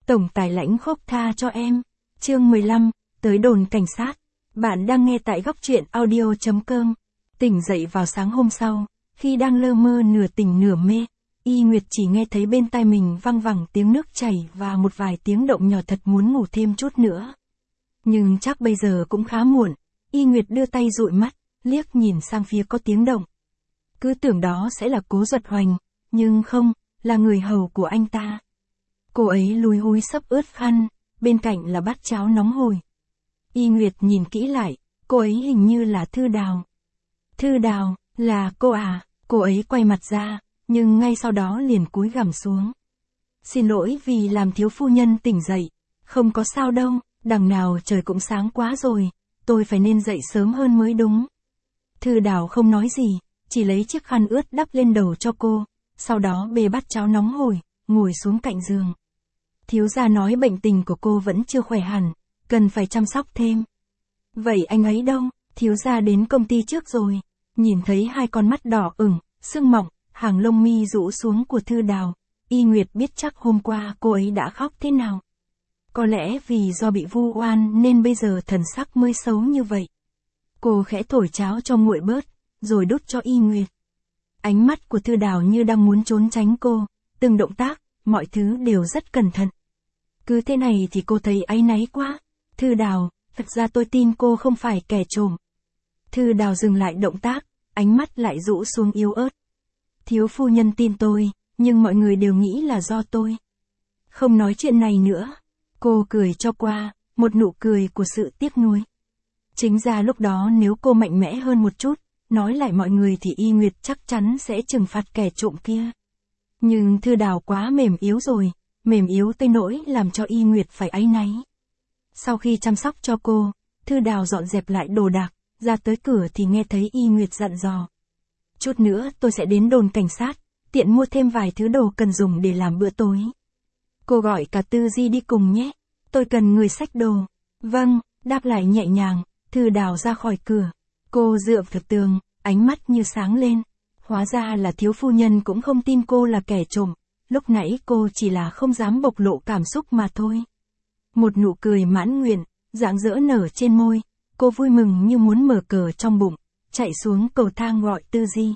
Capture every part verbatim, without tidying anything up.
Tổng tài lãnh khốc tha cho em. Chương mười lăm, tới đồn cảnh sát. Bạn đang nghe tại góc truyện audio chấm com. Tỉnh dậy vào sáng hôm sau, khi đang lơ mơ nửa tỉnh nửa mê, Y Nguyệt chỉ nghe thấy bên tai mình văng vẳng tiếng nước chảy và một vài tiếng động nhỏ, thật muốn ngủ thêm chút nữa. Nhưng chắc bây giờ cũng khá muộn. Y Nguyệt đưa tay dụi mắt, liếc nhìn sang phía có tiếng động. Cứ tưởng đó sẽ là Cố Duật Hoành, nhưng không, là người hầu của anh ta. Cô ấy lúi húi sắp ướt khăn, bên cạnh là bát cháo nóng hổi. Y Nguyệt nhìn kỹ lại, cô ấy hình như là Thư Đào. Thư Đào, là cô à? Cô ấy quay mặt ra, nhưng ngay sau đó liền cúi gằm xuống. Xin lỗi vì làm thiếu phu nhân tỉnh dậy. Không có sao đâu, đằng nào trời cũng sáng quá rồi, tôi phải nên dậy sớm hơn mới đúng. Thư Đào không nói gì, chỉ lấy chiếc khăn ướt đắp lên đầu cho cô, sau đó bê bát cháo nóng hổi, ngồi xuống cạnh giường. Thiếu gia nói bệnh tình của cô vẫn chưa khỏe hẳn, cần phải chăm sóc thêm. Vậy anh ấy đâu? Thiếu gia đến công ty trước rồi. Nhìn thấy hai con mắt đỏ ửng, sưng mọng, hàng lông mi rũ xuống của Thư Đào, Y Nguyệt biết chắc hôm qua cô ấy đã khóc thế nào. Có lẽ vì do bị vu oan nên bây giờ thần sắc mới xấu như vậy. Cô khẽ thổi cháo cho nguội bớt, rồi đút cho Y Nguyệt. Ánh mắt của Thư Đào như đang muốn trốn tránh cô, từng động tác, mọi thứ đều rất cẩn thận. Cứ thế này thì cô thấy áy náy quá. Thư Đào, thật ra tôi tin cô không phải kẻ trộm. Thư Đào dừng lại động tác, ánh mắt lại rũ xuống yếu ớt. Thiếu phu nhân tin tôi, nhưng mọi người đều nghĩ là do tôi. Không nói chuyện này nữa. Cô cười cho qua, một nụ cười của sự tiếc nuối. Chính ra lúc đó nếu cô mạnh mẽ hơn một chút, nói lại mọi người thì Y Nguyệt chắc chắn sẽ trừng phạt kẻ trộm kia. Nhưng Thư Đào quá mềm yếu rồi, mềm yếu tới nỗi làm cho Y Nguyệt phải áy náy. Sau khi chăm sóc cho cô, Thư Đào dọn dẹp lại đồ đạc, ra tới cửa thì nghe thấy Y Nguyệt dặn dò. Chút nữa tôi sẽ đến đồn cảnh sát, tiện mua thêm vài thứ đồ cần dùng để làm bữa tối. Cô gọi cả Tư Di đi cùng nhé, tôi cần người xách đồ. Vâng, đáp lại nhẹ nhàng, Thư Đào ra khỏi cửa. Cô dựa vào tường, ánh mắt như sáng lên. Hóa ra là thiếu phu nhân cũng không tin cô là kẻ trộm, lúc nãy cô chỉ là không dám bộc lộ cảm xúc mà thôi. Một nụ cười mãn nguyện, rạng rỡ nở trên môi, cô vui mừng như muốn mở cờ trong bụng, chạy xuống cầu thang gọi Tư Di.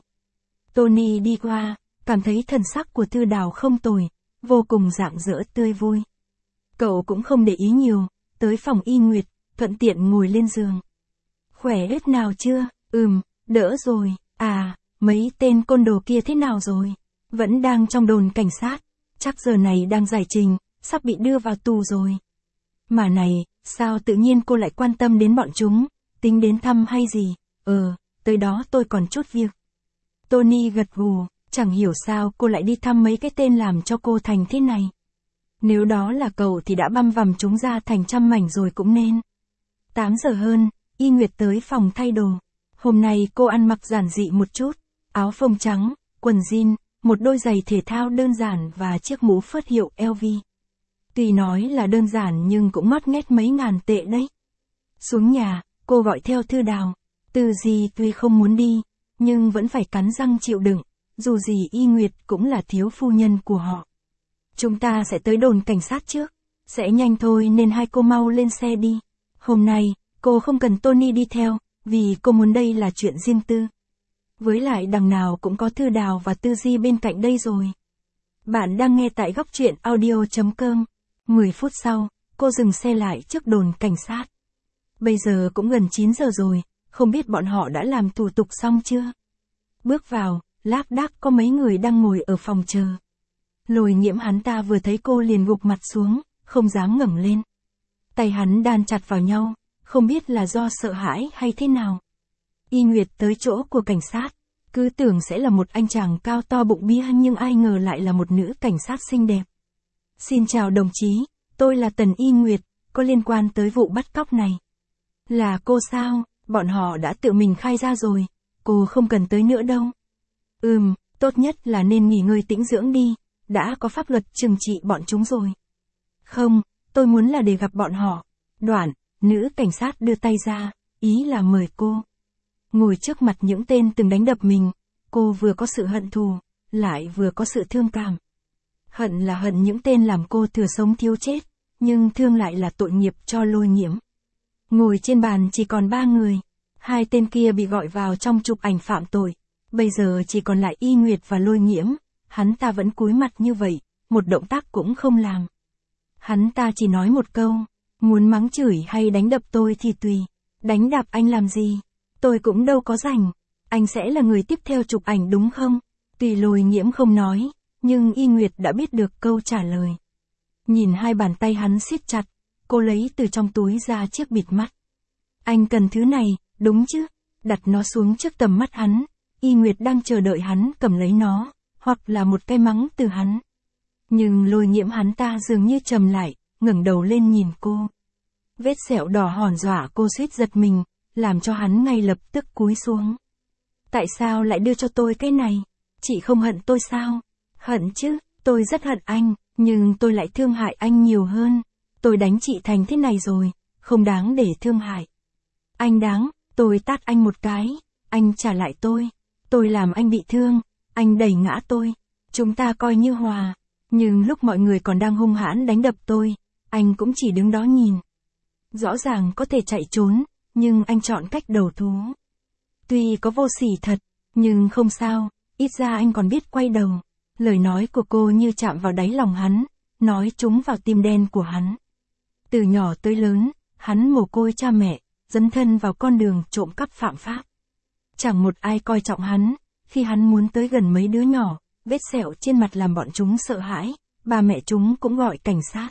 Tony đi qua, cảm thấy thần sắc của Thư Đào không tồi, vô cùng rạng rỡ tươi vui. Cậu cũng không để ý nhiều, tới phòng Y Nguyệt, thuận tiện ngồi lên giường. Khỏe hết nào chưa? Ừm, đỡ rồi. À, mấy tên côn đồ kia thế nào rồi? Vẫn đang trong đồn cảnh sát, chắc giờ này đang giải trình, sắp bị đưa vào tù rồi. Mà này, sao tự nhiên cô lại quan tâm đến bọn chúng, tính đến thăm hay gì? Ờ, tới đó tôi còn chút việc. Tony gật gù, chẳng hiểu sao cô lại đi thăm mấy cái tên làm cho cô thành thế này. Nếu đó là cậu thì đã băm vằm chúng ra thành trăm mảnh rồi cũng nên. tám giờ hơn, Y Nguyệt tới phòng thay đồ. Hôm nay cô ăn mặc giản dị một chút, áo phông trắng, quần jean, một đôi giày thể thao đơn giản và chiếc mũ phớt hiệu L V. Tuy nói là đơn giản nhưng cũng mót nghét mấy ngàn tệ đấy. Xuống nhà, cô gọi theo Thư Đào. Tư Di tuy không muốn đi, nhưng vẫn phải cắn răng chịu đựng, dù gì Y Nguyệt cũng là thiếu phu nhân của họ. Chúng ta sẽ tới đồn cảnh sát trước, sẽ nhanh thôi nên hai cô mau lên xe đi. Hôm nay, cô không cần Tony đi theo, vì cô muốn đây là chuyện riêng tư. Với lại đằng nào cũng có Thư Đào và Tư Di bên cạnh đây rồi. Bạn đang nghe tại góc truyện audio chấm com. mười phút sau, cô dừng xe lại trước đồn cảnh sát. Bây giờ cũng gần chín giờ rồi, không biết bọn họ đã làm thủ tục xong chưa? Bước vào, lác đác có mấy người đang ngồi ở phòng chờ. Lôi Nhiễm hắn ta vừa thấy cô liền gục mặt xuống, không dám ngẩng lên. Tay hắn đan chặt vào nhau, không biết là do sợ hãi hay thế nào. Y Nguyệt tới chỗ của cảnh sát, cứ tưởng sẽ là một anh chàng cao to bụng bia nhưng ai ngờ lại là một nữ cảnh sát xinh đẹp. Xin chào đồng chí, tôi là Tần Y Nguyệt, có liên quan tới vụ bắt cóc này. Là cô sao? Bọn họ đã tự mình khai ra rồi, cô không cần tới nữa đâu. Ừm, tốt nhất là nên nghỉ ngơi tĩnh dưỡng đi, đã có pháp luật trừng trị bọn chúng rồi. Không, tôi muốn là để gặp bọn họ. Đoạn, nữ cảnh sát đưa tay ra, ý là mời cô. Ngồi trước mặt những tên từng đánh đập mình, cô vừa có sự hận thù, lại vừa có sự thương cảm. Hận là hận những tên làm cô thừa sống thiếu chết, nhưng thương lại là tội nghiệp cho Lôi Nghiễm. Ngồi trên bàn chỉ còn ba người. Hai tên kia bị gọi vào trong chụp ảnh phạm tội. Bây giờ chỉ còn lại Y Nguyệt và Lôi Nghiễm. Hắn ta vẫn cúi mặt như vậy, một động tác cũng không làm. Hắn ta chỉ nói một câu, muốn mắng chửi hay đánh đập tôi thì tùy. Đánh đạp anh làm gì? Tôi cũng đâu có rảnh. Anh sẽ là người tiếp theo chụp ảnh đúng không? Tuy Lôi Nghiễm không nói, nhưng Y Nguyệt đã biết được câu trả lời. Nhìn hai bàn tay hắn siết chặt, cô lấy từ trong túi ra chiếc bịt mắt. Anh cần thứ này, đúng chứ? Đặt nó xuống trước tầm mắt hắn. Y Nguyệt đang chờ đợi hắn cầm lấy nó, hoặc là một cái mắng từ hắn. Nhưng Lôi Nghiễm hắn ta dường như trầm lại, ngẩng đầu lên nhìn cô. Vết sẹo đỏ hòn dọa cô suýt giật mình, làm cho hắn ngay lập tức cúi xuống. Tại sao lại đưa cho tôi cái này? Chị không hận tôi sao? Hận chứ, tôi rất hận anh, nhưng tôi lại thương hại anh nhiều hơn. Tôi đánh chị thành thế này rồi, không đáng để thương hại. Anh đáng, tôi tát anh một cái, anh trả lại tôi. Tôi làm anh bị thương, anh đẩy ngã tôi. Chúng ta coi như hòa. Nhưng lúc mọi người còn đang hung hãn đánh đập tôi, anh cũng chỉ đứng đó nhìn. Rõ ràng có thể chạy trốn, nhưng anh chọn cách đầu thú. Tuy có vô sỉ thật, nhưng không sao, ít ra anh còn biết quay đầu. Lời nói của cô như chạm vào đáy lòng hắn, nói trúng vào tim đen của hắn. Từ nhỏ tới lớn, hắn mồ côi cha mẹ, dấn thân vào con đường trộm cắp phạm pháp. Chẳng một ai coi trọng hắn, khi hắn muốn tới gần mấy đứa nhỏ, vết sẹo trên mặt làm bọn chúng sợ hãi, ba mẹ chúng cũng gọi cảnh sát.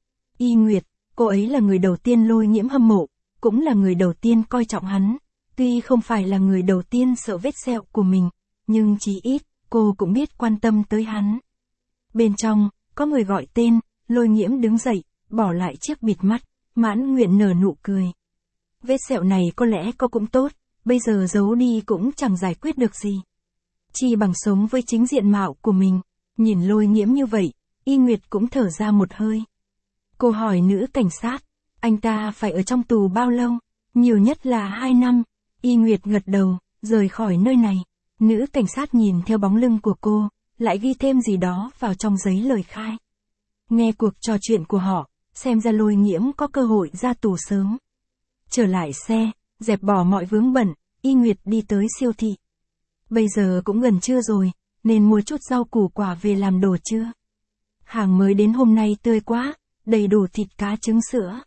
Y Nguyệt, cô ấy là người đầu tiên Lôi Nghiễm hâm mộ, cũng là người đầu tiên coi trọng hắn. Tuy không phải là người đầu tiên sợ vết sẹo của mình, nhưng chí ít, cô cũng biết quan tâm tới hắn. Bên trong, có người gọi tên, Lôi Nghiễm đứng dậy, bỏ lại chiếc bịt mắt, mãn nguyện nở nụ cười. Vết sẹo này có lẽ cô cũng tốt, bây giờ giấu đi cũng chẳng giải quyết được gì. Chi bằng sống với chính diện mạo của mình. Nhìn Lôi Nghiễm như vậy, Y Nguyệt cũng thở ra một hơi. Cô hỏi nữ cảnh sát, anh ta phải ở trong tù bao lâu? Nhiều nhất là hai năm. Y Nguyệt gật đầu, rời khỏi nơi này. Nữ cảnh sát nhìn theo bóng lưng của cô, lại ghi thêm gì đó vào trong giấy lời khai. Nghe cuộc trò chuyện của họ, xem ra Lôi Nghiễm có cơ hội ra tù sớm. Trở lại xe, dẹp bỏ mọi vướng bận, Y Nguyệt đi tới siêu thị. Bây giờ cũng gần trưa rồi, nên mua chút rau củ quả về làm đồ trưa. Hàng mới đến hôm nay tươi quá, đầy đủ thịt cá trứng sữa.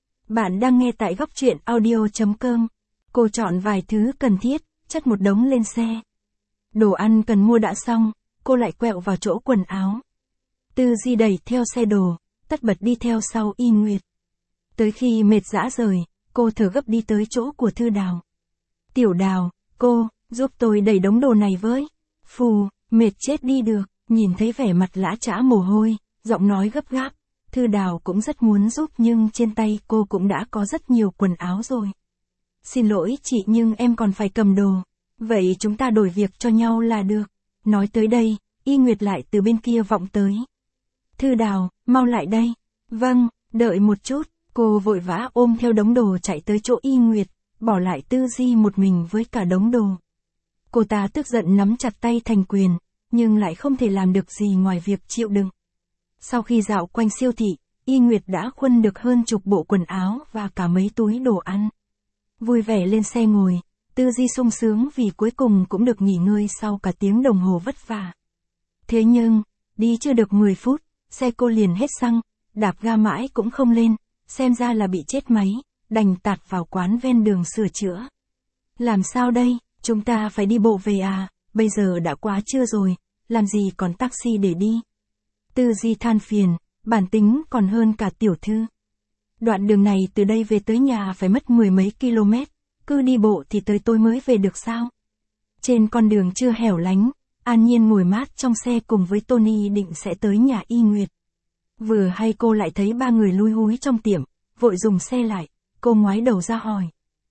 Bạn đang nghe tại góc truyện audio chấm com. Cô chọn vài thứ cần thiết, chất một đống lên xe. Đồ ăn cần mua đã xong, cô lại quẹo vào chỗ quần áo. Tư Di đẩy theo xe đồ, tất bật đi theo sau Y Nguyệt. Tới khi mệt rã rời, cô thở gấp đi tới chỗ của Thư Đào. Tiểu Đào, cô, giúp tôi đẩy đống đồ này với. Phù, mệt chết đi được, nhìn thấy vẻ mặt lã chã mồ hôi, giọng nói gấp gáp. Thư Đào cũng rất muốn giúp nhưng trên tay cô cũng đã có rất nhiều quần áo rồi. Xin lỗi chị nhưng em còn phải cầm đồ. Vậy chúng ta đổi việc cho nhau là được. Nói tới đây, Y Nguyệt lại từ bên kia vọng tới. Thư Đào, mau lại đây. Vâng, đợi một chút. Cô vội vã ôm theo đống đồ chạy tới chỗ Y Nguyệt, bỏ lại Tư Di một mình với cả đống đồ. Cô ta tức giận nắm chặt tay thành quyền, nhưng lại không thể làm được gì ngoài việc chịu đựng. Sau khi dạo quanh siêu thị, Y Nguyệt đã khuân được hơn chục bộ quần áo và cả mấy túi đồ ăn. Vui vẻ lên xe ngồi, Tư Di sung sướng vì cuối cùng cũng được nghỉ ngơi sau cả tiếng đồng hồ vất vả. Thế nhưng, đi chưa được mười phút, xe cô liền hết xăng, đạp ga mãi cũng không lên, xem ra là bị chết máy, đành tạt vào quán ven đường sửa chữa. Làm sao đây, chúng ta phải đi bộ về à, bây giờ đã quá trưa rồi, làm gì còn taxi để đi. Tư Di than phiền, bản tính còn hơn cả tiểu thư. Đoạn đường này từ đây về tới nhà phải mất mười mấy km, cứ đi bộ thì tới tôi mới về được sao. Trên con đường chưa hẻo lánh, An Nhiên ngồi mát trong xe cùng với Tony định sẽ tới nhà Y Nguyệt. Vừa hay cô lại thấy ba người lui húi trong tiệm, vội dùng xe lại, cô ngoái đầu ra hỏi.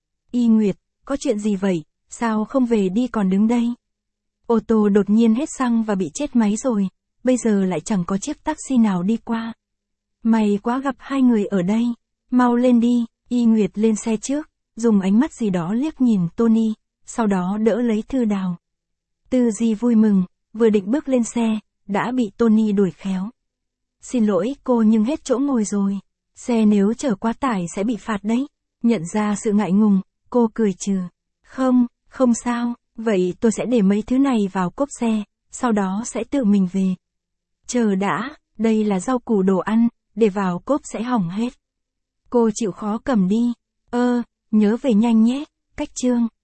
Y Nguyệt, có chuyện gì vậy, sao không về đi còn đứng đây? Ô tô đột nhiên hết xăng và bị chết máy rồi, bây giờ lại chẳng có chiếc taxi nào đi qua. May quá gặp hai người ở đây, mau lên đi. Y Nguyệt lên xe trước, dùng ánh mắt gì đó liếc nhìn Tony, sau đó đỡ lấy Thư Đào. Tư Di vui mừng, vừa định bước lên xe, đã bị Tony đuổi khéo. Xin lỗi cô nhưng hết chỗ ngồi rồi. Xe nếu chở quá tải sẽ bị phạt đấy. Nhận ra sự ngại ngùng, cô cười trừ. Không, không sao, vậy tôi sẽ để mấy thứ này vào cốp xe, sau đó sẽ tự mình về. Chờ đã, đây là rau củ đồ ăn, để vào cốp sẽ hỏng hết. Cô chịu khó cầm đi. Ơ, nhớ về nhanh nhé, Cách Trương.